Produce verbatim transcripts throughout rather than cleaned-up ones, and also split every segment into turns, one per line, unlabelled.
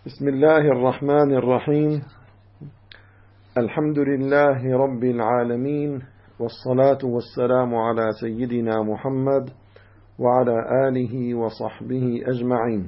بسم الله الرحمن الرحيم. الحمد لله رب العالمين، والصلاة والسلام على سيدنا محمد وعلى آله وصحبه أجمعين.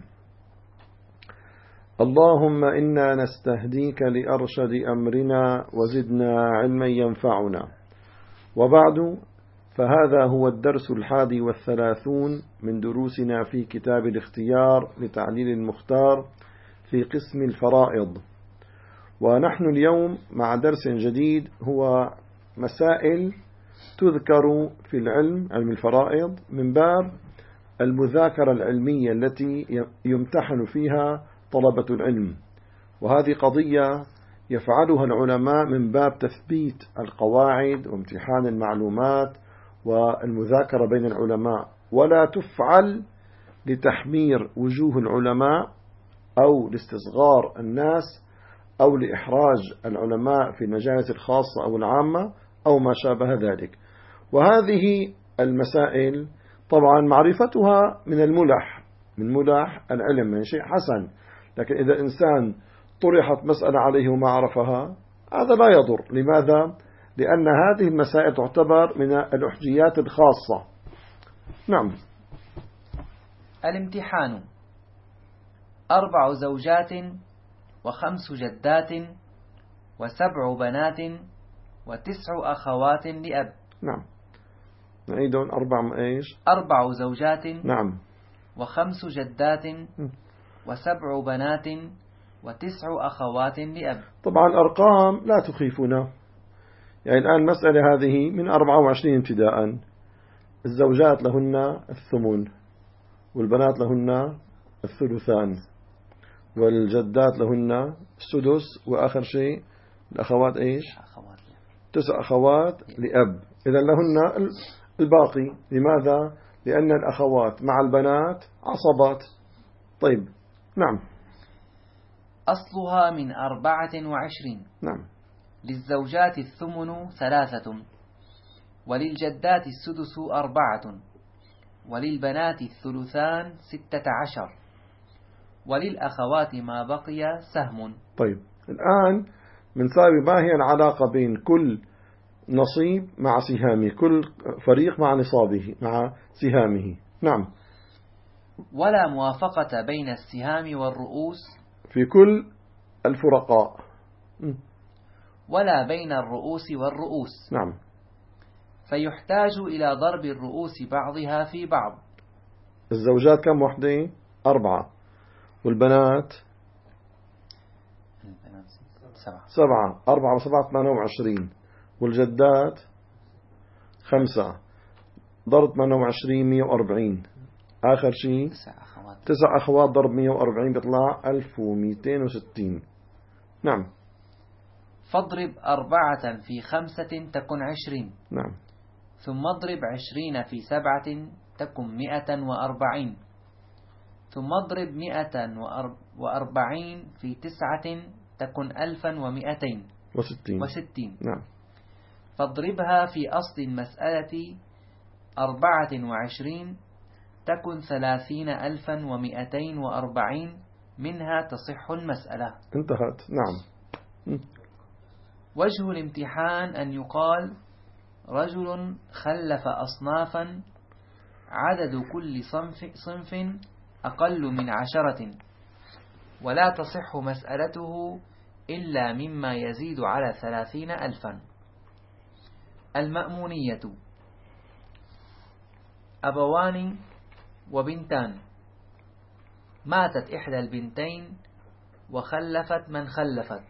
اللهم إنا نستهديك لأرشد أمرنا وزدنا علما ينفعنا. وبعد، فهذا هو الدرس الحادي والثلاثون من دروسنا في كتاب الاختيار لتعليل المختار في قسم الفرائض. ونحن اليوم مع درس جديد هو مسائل تذكر في العلم علم الفرائض من باب المذاكرة العلمية التي يمتحن فيها طلبة العلم، وهذه قضية يفعلها العلماء من باب تثبيت القواعد وامتحان المعلومات والمذاكرة بين العلماء، ولا تفعل لتحمير وجوه العلماء أو لاستصغار الناس أو لإحراج العلماء في المجالس الخاصة أو العامة أو ما شابه ذلك. وهذه المسائل طبعا معرفتها من الملح من ملح العلم، من شيء حسن، لكن إذا إنسان طرحت مسألة عليه وما عرفها هذا لا يضر. لماذا؟ لأن هذه المسائل تعتبر من الأحجيات الخاصة. نعم.
الامتحان: أربع زوجات وخمس جدات وسبع بنات وتسع أخوات لأب.
نعم. نعيدون. أربع إيش؟
أربع زوجات.
نعم.
وخمس جدات وسبع بنات وتسع أخوات لأب.
طبعا الأرقام لا تخيفنا، يعني الآن المسألة هذه من أربعة وعشرين ابتداء. الزوجات لهن الثمن، والبنات لهن الثلثان، والجدات لهن السدس، وآخر شيء الأخوات إيش؟ تسع أخوات لأب. إذا لهن الباقي. لماذا؟ لأن الأخوات مع البنات عصبات. طيب. نعم.
أصلها من أربعة وعشرين.
نعم.
للزوجات الثمن ثلاثة، وللجدات السدس أربعة، وللبنات الثلثان ستة عشر، وللأخوات ما بقي سهم.
طيب، الآن بنساوي ما هي العلاقة بين كل نصيب مع سهامه، كل فريق مع نصابه مع سهامه. نعم.
ولا موافقة بين السهام والرؤوس
في كل الفرقاء،
ولا بين الرؤوس والرؤوس.
نعم.
فيحتاج إلى ضرب الرؤوس بعضها في بعض.
الزوجات كم وحدة؟ أربعة. والبنات
سبعة.
سبعة. أربعة وسبعة ثمانية وعشرين. والجدات خمسة. ضرب ثمانية وعشرين مية وأربعين. آخر شيء
تسع أخوات.
تسع أخوات ضرب مية وأربعين بيطلع ألف ومئتين وستين. نعم.
فاضرب أربعة في خمسة تكن عشرين.
نعم.
ثم اضرب عشرين في سبعة تكن مئة وأربعين. ثم اضرب مئة وأربعين في تسعة تكن ألفا ومئتين
وستين.
وستين.
نعم.
فاضربها في أصل المسألة أربعة وعشرين تكن ثلاثين ألفا ومئتين وأربعين، منها تصح المسألة.
انتهت. نعم.
وجه الامتحان أن يقال: رجل خلف أصنافا عدد كل صنف, صنف أقل من عشرة، ولا تصح مسألته إلا مما يزيد على ثلاثين ألفا. المأمونية: أبوان وبنتان، ماتت إحدى البنتين وخلفت من خلفت،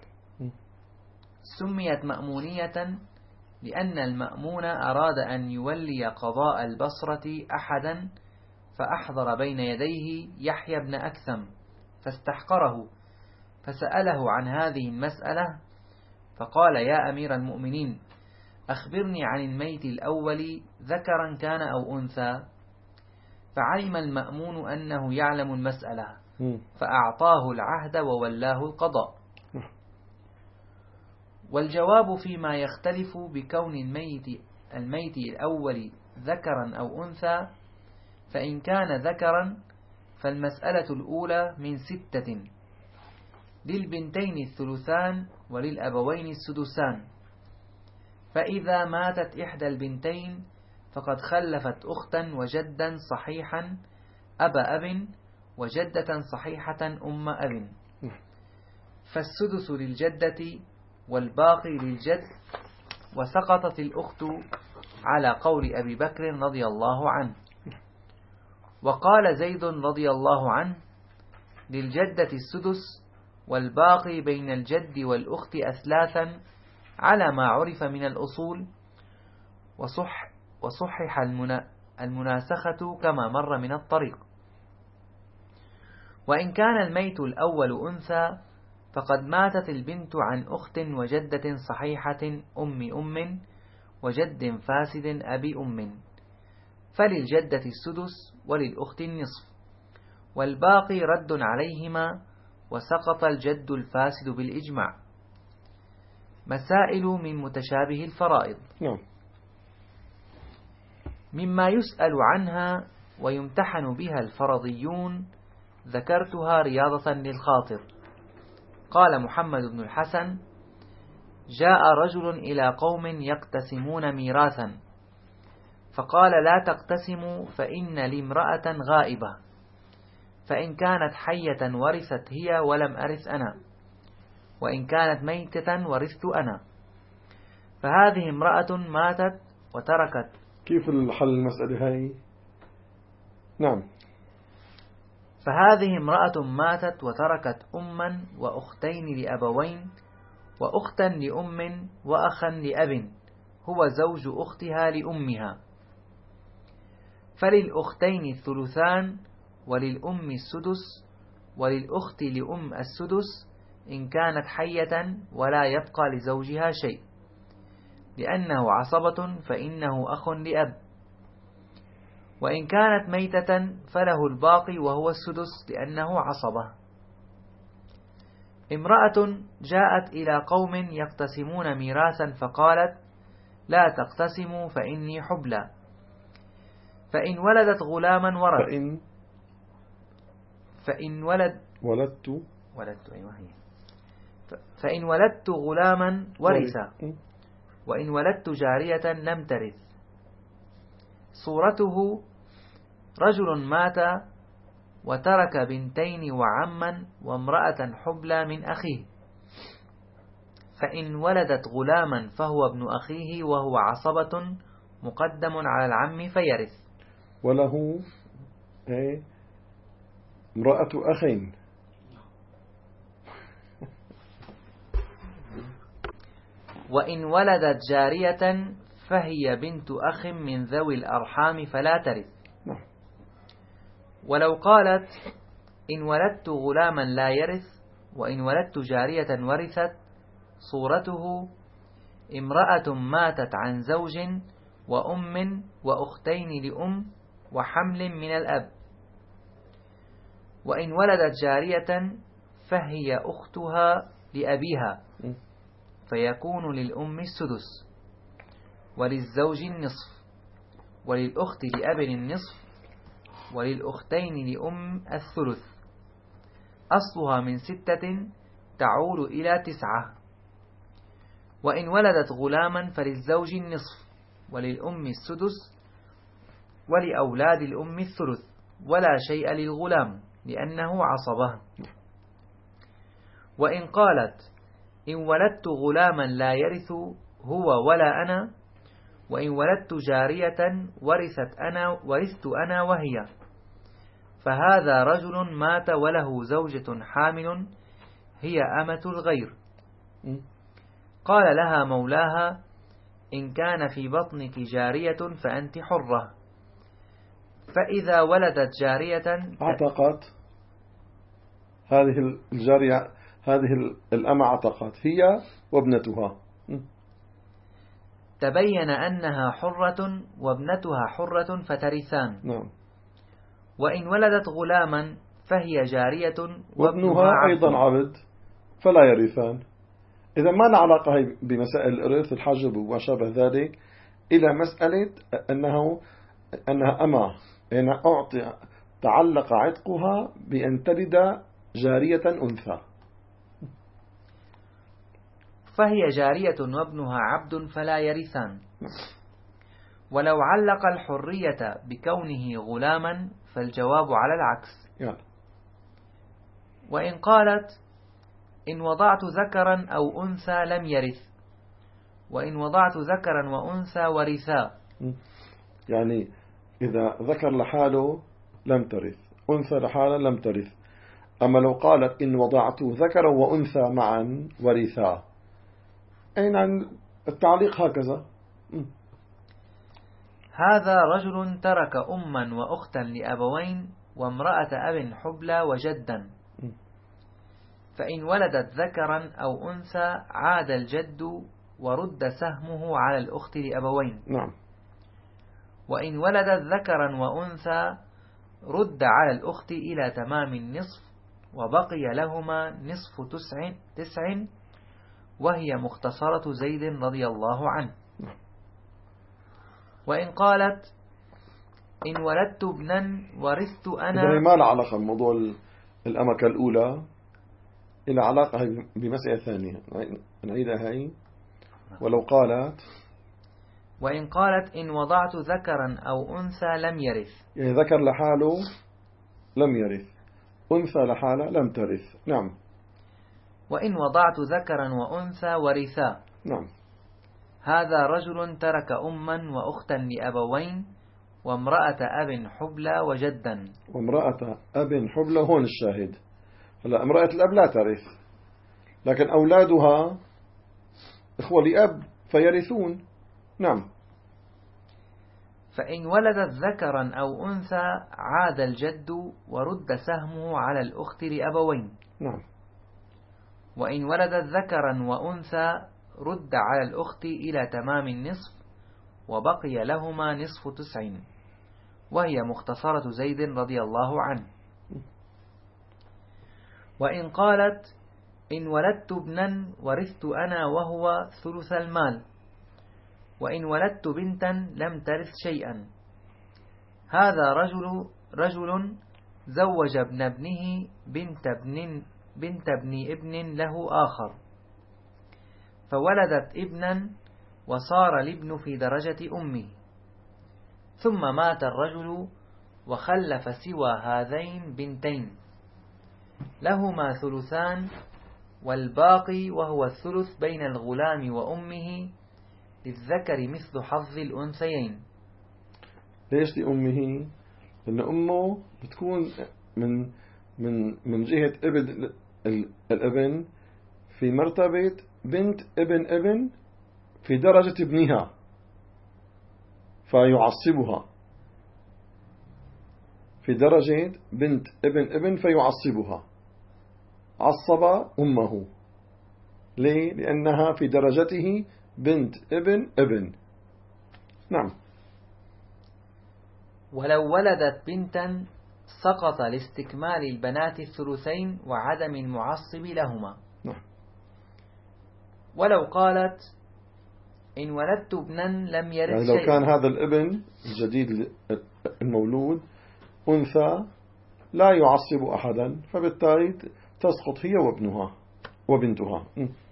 سميت مأمونية لأن المأمون أراد أن يولي قضاء البصرة أحدا، فأحضر بين يديه يحيى بن أكثم فاستحقره، فسأله عن هذه المسألة فقال: يا أمير المؤمنين، أخبرني عن الميت الأول ذكرا كان أو أنثى. فعلم المأمون أنه يعلم المسألة، فأعطاه العهد وولاه القضاء. والجواب فيما يختلف بكون الميت الميت الأول ذكرا أو أنثى، فإن كان ذكرا فالمسألة الأولى من ستة، للبنتين الثلثان وللأبوين السدسان. فإذا ماتت إحدى البنتين فقد خلفت أختا وجدا صحيحا أبا أب وجدة صحيحة أم أب، فالسدس للجدة والباقي للجد، وسقطت الأخت على قول أبي بكر رضي الله عنه. وقال زيد رضي الله عنه: للجدة السدس والباقي بين الجد والأخت أثلاثا على ما عرف من الأصول، وصح وصحح المنا المناسخة كما مر من الطريق. وإن كان الميت الأول أنثى فقد ماتت البنت عن أخت وجدة صحيحة أم أم وجد فاسد أبي أم، فللجدة السدس وللأخت النصف، والباقي رد عليهما، وسقط الجد الفاسد بالإجماع. مسائل من متشابه الفرائض.
نعم.
مما يسأل عنها ويمتحن بها الفرضيون ذكرتها رياضة للخاطر. قال محمد بن الحسن: جاء رجل إلى قوم يقتسمون ميراثا، فقال: لا تقتسموا فإن لي امرأة غائبة، فإن كانت حية ورثت هي ولم أرث أنا، وإن كانت ميتة ورثت أنا. فهذه امرأة ماتت وتركت.
كيف الحل المسألة هاي؟ نعم.
فهذه امرأة ماتت وتركت أما وأختين لأبوين وأختا لأم وأخا لأب، هو زوج أختها لأمها، فللأختين الثلثان وللأم السدس وللأخت لأم السدس إن كانت حية ولا يبقى لزوجها شيء، لأنه عصبة فإنه أخ لأب. وإن كانت ميتة فله الباقي وهو السدس لأنه عصبة. امرأة جاءت إلى قوم يقتسمون ميراثا فقالت: لا تقتسموا فإني حبلى، فإن ولدت غلاما ورث.
فإن
فإن ولد
ولدت
ولدت أيوة هي فإن ولدت غلاما ورث، وإن ولدت جارية لم ترث. صورته: رجل مات وترك بنتين وعما وامرأة حبلى من أخيه، فإن ولدت غلاما فهو ابن أخيه وهو عصبة مقدم على العم فيرث.
وله ايه امرأة أخين.
وإن ولدت جارية فهي بنت أخ من ذوي الأرحام فلا ترث. ولو قالت: إن ولدت غلاما لا يرث، وإن ولدت جارية ورثت. صورته: امرأة ماتت عن زوج وأم وأختين لأم وحمل من الأب، وإن ولدت جارية فهي أختها لأبيها، فيكون للأم السدس وللزوج النصف وللأخت لأب النصف وللأختين لأم الثلث. أصلها من ستة تعول إلى تسعة. وإن ولدت غلاما فللزوج النصف وللأم السدس ولأولاد الأم الثلث، ولا شيء للغلام لأنه عصبه. وإن قالت: إن ولدت غلاما لا يرث هو ولا أنا، وإن ولدت جارية ورثت أنا ورثت أنا وهي، فهذا رجل مات وله زوجة حامل هي أمة الغير، قال لها مولاها: إن كان في بطنك جارية فأنت حرة. فإذا ولدت جارية
اعتقت هذه الجارية، هذه الأمة اعتقت هي وابنتها،
تبين أنها حرة وابنتها حرة فترثان.
نعم.
وإن ولدت غلاما فهي جارية
وابنها أيضا عبد فلا يرثان. إذا ما له علاقة بمسائل الإرث الحجب وما شابه ذلك إلى مسألة أنه أنها أمة، يعني أعطي تعلق عتقها بأن تلد جارية أنثى.
فهي جارية وابنها عبد فلا يرثان. ولو علق الحرية بكونه غلاما فالجواب على العكس.
يلا.
وإن قالت إن وضعت ذكرا أو أنثى لم يرث، وإن وضعت ذكرا وأنثى ورثا.
يعني إذا ذكر لحاله لم ترث، أنثى لحاله لم ترث. أما لو قالت إن وضعت ذكرا وأنثى معا ورثا، أين عن التعليق هكذا.
هذا رجل ترك أما وأختا لأبوين وامرأة أب حبلى وجدا، فإن ولدت ذكرا أو أنثى عاد الجد ورد سهمه على الأخت لأبوين.
نعم.
وإن ولدت ذكرا وأنثى رد على الأخت إلى تمام النصف وبقي لهما نصف تسع, تسع وهي مختصرة زيد رضي الله عنه. وإن قالت إن ولدت ابنا ورثت أنا،
ما له علاقة بموضوع الأمكة الأولى، إلى علاقة بمسألة ثانية نعيدها هاي. ولو قالت
وإن قالت إن وضعت ذكرا أو أنثى لم يرث،
يعني ذكر لحاله لم يرث، أنثى لحاله لم ترث. نعم.
وإن وضعت ذكرا وأنثى ورثا.
نعم.
هذا رجل ترك أما وأختا لأبوين وامرأة أب حبلى وجدا.
وامرأة أب حبلى هون الشاهد. هلا امرأة الأب لا ترث، لكن أولادها إخوة لأب فيرثون. نعم.
فإن ولدت ذكرا أو أنثى عاد الجد ورد سهمه على الأخت لأبوين.
نعم.
وإن ولدت ذكرا وأنثى رد على الأخت إلى تمام النصف وبقي لهما نصف تسع وهي مختصرة زيد رضي الله عنه. وإن قالت إن ولدت ابنا ورثت أنا وهو ثلث المال، وإن ولدت بنتا لم ترث شيئا. هذا رجل رجل زوج ابن ابنه بنت ابن بنت ابن ابن له آخر، فولدت ابنا وصار الابن في درجة أمه، ثم مات الرجل وخلف سوى هذين بنتين لهما ثلثان والباقي وهو الثلث بين الغلام وأمه للذكر مثل حظ الأنثيين.
ليش لأمه؟ لأن أمه بتكون من من من جهة ابن الابن في مرتبة بنت ابن ابن في درجة ابنها فيعصبها، في درجة بنت ابن ابن فيعصبها. عصب أمه ليه؟ لأنها في درجته بنت ابن ابن. نعم.
ولو ولدت بنتا سقط لاستكمال البنات الثلثين وعدم المعصب لهما.
نعم.
ولو قالت إن ولدت ابنا لم يرث
يعني
شيئا،
لو كان هذا الابن الجديد المولود أنثى لا يعصب أحدا، فبالتالي تسقط هي وابنها وبنتها.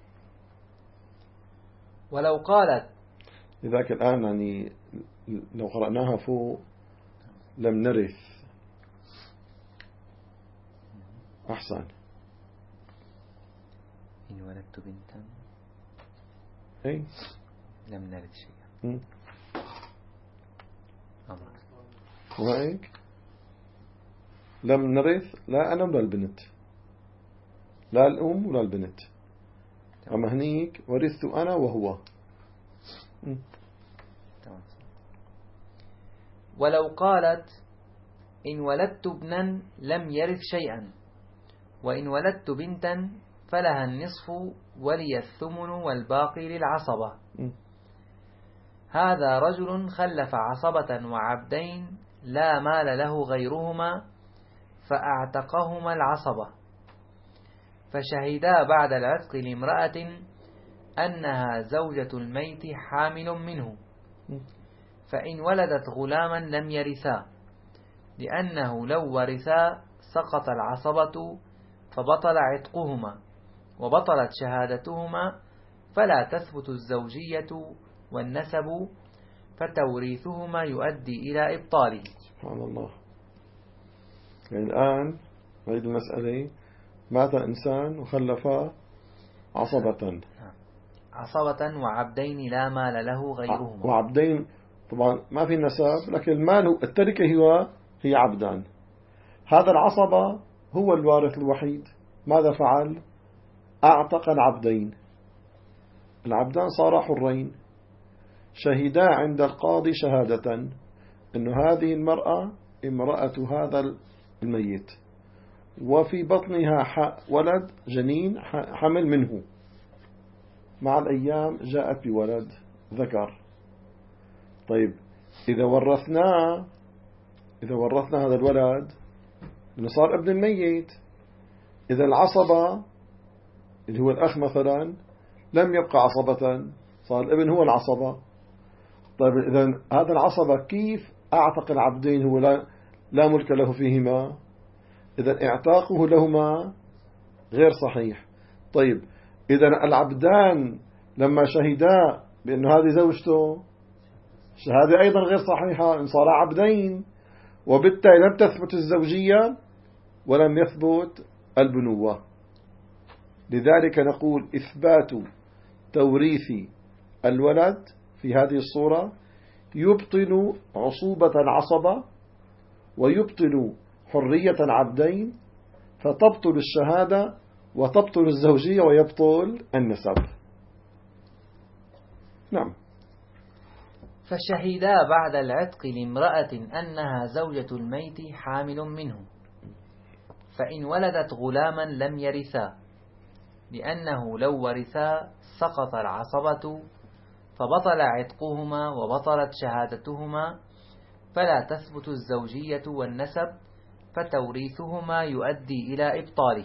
ولو قالت
لذلك الآن يعني لو قرأناها فوق لم نرث أحسن.
إن ولدت بنتا
أي
لم نرث شيئا. أمرك
وهيك لم نرث لا أنا ولا البنت، لا الأم ولا البنت. أما هنيك ورثت أنا وهو.
ولو قالت إن ولدت ابنا لم يرث شيئا، وإن ولدت بنتا فلها النصف ولي الثمن والباقي للعصبة. هذا رجل خلف عصبة وعبدين لا مال له غيرهما فأعتقهما العصبة، فشهدا بعد العتق لامرأة أنها زوجة الميت حامل منه، فإن ولدت غلاما لم يرثا، لأنه لو ورثا سقط العصبة فبطل عتقهما وبطلت شهادتهما، فلا تثبت الزوجية والنسب فتوريثهما يؤدي إلى إبطاله.
سبحان الله. يعني الآن هذه المسألة مات إنسان وخلف عصبة
عصبة وعبدين لا مال له غيرهما.
وعبدين طبعا ما في نسب، لكن المال التركة هو هي عبدان. هذا العصبة هو الوارث الوحيد، ماذا فعل؟ أعتق العبدين، العبدان صارا حرين، شهدا عند القاضي شهادة أن هذه المرأة امرأة هذا الميت، وفي بطنها ولد جنين حمل منه، مع الأيام جاءت بولد ذكر. طيب إذا ورثنا إذا ورثنا هذا الولد إنه صار ابن الميت، إذا العصبة اللي هو الأخ مثلا لم يبقى عصبة، صار الابن هو العصبة. طيب إذا هذا العصبة كيف أعتق العبدين؟ هو لا, لا ملك له فيهما، إذا اعتاقه لهما غير صحيح. طيب إذا العبدان لما شهدا بأن هذه زوجته، شهادة أيضا غير صحيحة، إن صار عبدين، وبالتالي لم تثبت الزوجية ولم يثبت البنوة. لذلك نقول إثبات توريث الولد في هذه الصورة يبطل عصوبة العصبة ويبطل حرية العبدين، فتبطل الشهادة وتبطل الزوجية ويبطل النسب. نعم.
فالشهيدا بعد العتق لامرأة أنها زوجة الميت حامل منه، فإن ولدت غلاما لم يرثا، لأنه لو ورثا سقط العصبة فبطل عتقهما وبطلت شهادتهما، فلا تثبت الزوجية والنسب فتوريثهما يؤدي إلى إبطاله.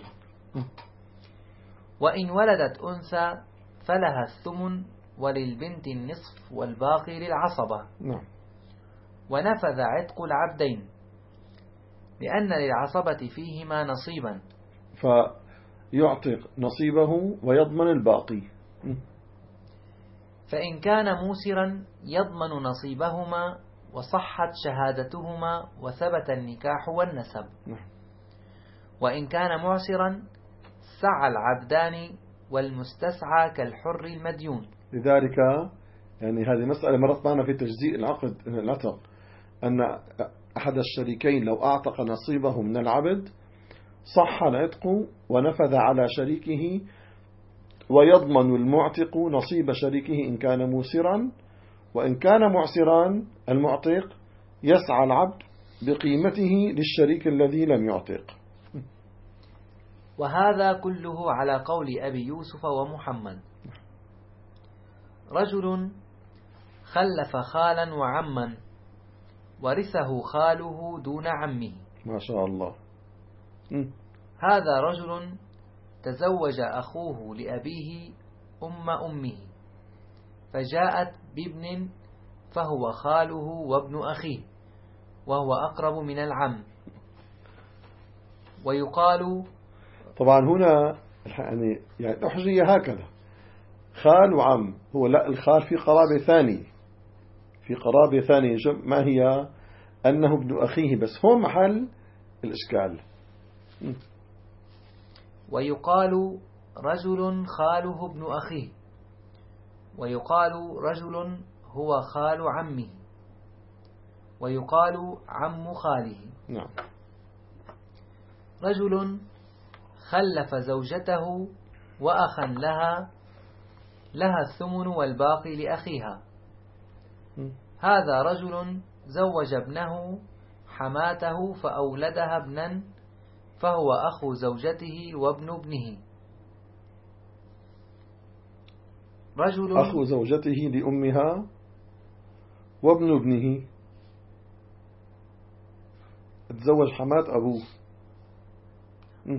وإن ولدت أنثى فلها الثمن وللبنت النصف والباقي للعصبة.
نعم.
ونفذ عتق العبدين لأن للعصبة فيهما نصيبا،
فيعتق نصيبه ويضمن الباقي.
فإن كان موسرا يضمن نصيبهما وصحت شهادتهما وثبت النكاح والنسب.
نعم.
وإن كان معسرا سعى العبدان والمستسعى كالحر المديون.
لذلك يعني هذه مسألة مرت معنا في تجزيء العقد العتق، أن أحد الشريكين لو أعتق نصيبه من العبد صح العتق ونفذ على شريكه، ويضمن المعتق نصيب شريكه إن كان موسرا، وإن كان معسرا المعتق يسعى العبد بقيمته للشريك الذي لم يعتق.
وهذا كله على قول أبي يوسف ومحمد. رجل خلف خالا وعما ورثه خاله دون عمه.
ما شاء الله. م.
هذا رجل تزوج أخوه لأبيه أم أمه، فجاءت بابن فهو خاله وابن أخيه وهو أقرب من العم. ويقال
طبعا هنا يعني يعني أحجية هكذا خال وعم، هو لا، الخال في قرابة ثانية، في قرابة ثانية ما هي أنه ابن أخيه، بس هو محل الإشكال. م.
ويقال رجل خاله ابن أخيه، ويقال رجل هو خال عمه، ويقال عم خاله.
نعم.
رجل خلف زوجته وأخا لها لها الثمن والباقي لأخيها.
م. هذا
رجل زوج ابنه حماته فأولدها ابنا فهو أخو زوجته وابن ابنه. رجل
أخو زوجته لأمها وابن ابنه، تزوج حمات أبوه. م.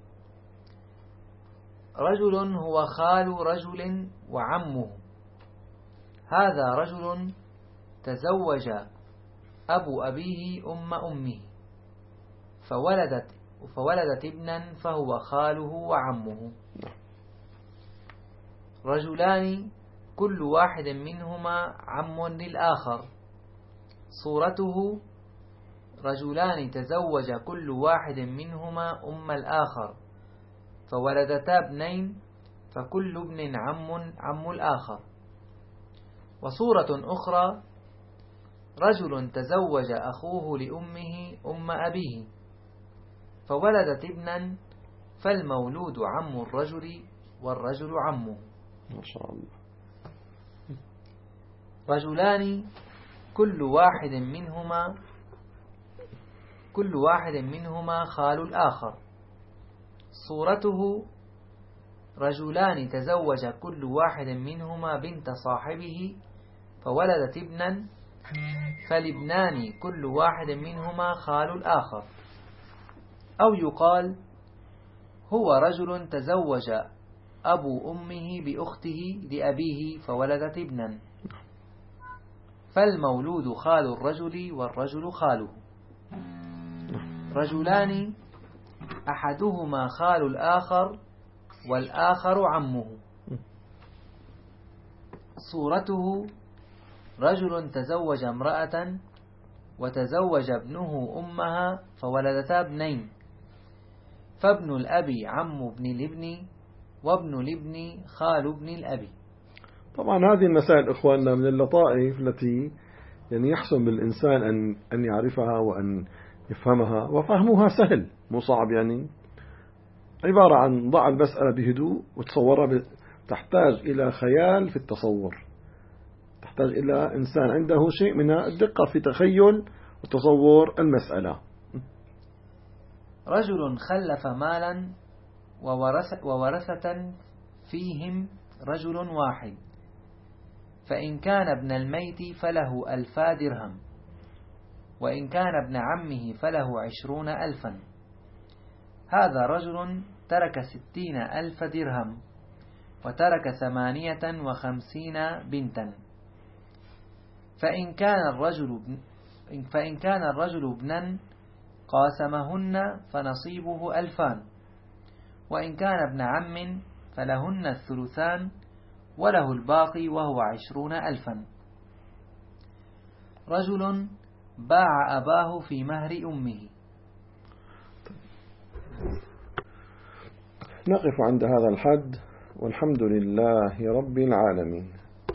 رجل هو خال رجل وعمه. هذا رجل تزوج أبو أبيه أم أمه فولدت فولدت ابنا فهو خاله وعمه. رجلان كل واحد منهما عم للآخر. صورته رجلان تزوج كل واحد منهما أم الآخر فولدتا ابنين فكل ابن عم عم الآخر. وصورة أخرى رجل تزوج أخوه لأمه أم أبيه فولدت ابنا فالمولود عم الرجل والرجل عمه.
ما شاء الله.
رجلان كل واحد منهما كل واحد منهما خال الآخر. صورته رجلان تزوج كل واحد منهما بنت صاحبه فولدت ابنا فالابنان كل واحد منهما خال الآخر. أو يقال هو رجل تزوج أبو أمه بأخته لأبيه فولدت ابنا فالمولود خال الرجل والرجل خاله. رجلان أحدهما خال الآخر والآخر عمه. صورته رجل تزوج امرأة وتزوج ابنه أمها فولدتا ابنين فابن الأب عم ابن الابن وابن الابن خال ابن الأب.
طبعا هذه المسائل إخواننا من اللطائف التي يعني يحسن بالإنسان أن أن يعرفها وأن يفهمها، وفهمها سهل مو صعب، يعني عبارة عن ضع المسألة بهدوء وتصورها، تحتاج إلى خيال في التصور، تحتاج إلى إنسان عنده شيء من الدقة في تخيل وتصور المسألة.
رجل خلف مالا وورثة فيهم رجل واحد فإن كان ابن الميت فله ألفا درهم وإن كان ابن عمه فله عشرون ألفا. هذا رجل ترك ستين ألف درهم وترك ثمانية وخمسين بنتا. فإن كان الرجل فإن كان الرجل ابنا قاسمهن فنصيبه ألفان وإن كان ابن عم فلهن الثلثان وله الباقي وهو عشرون ألفا. رجل باع أباه في مهر أمه.
نقف عند هذا الحد والحمد لله رب العالمين.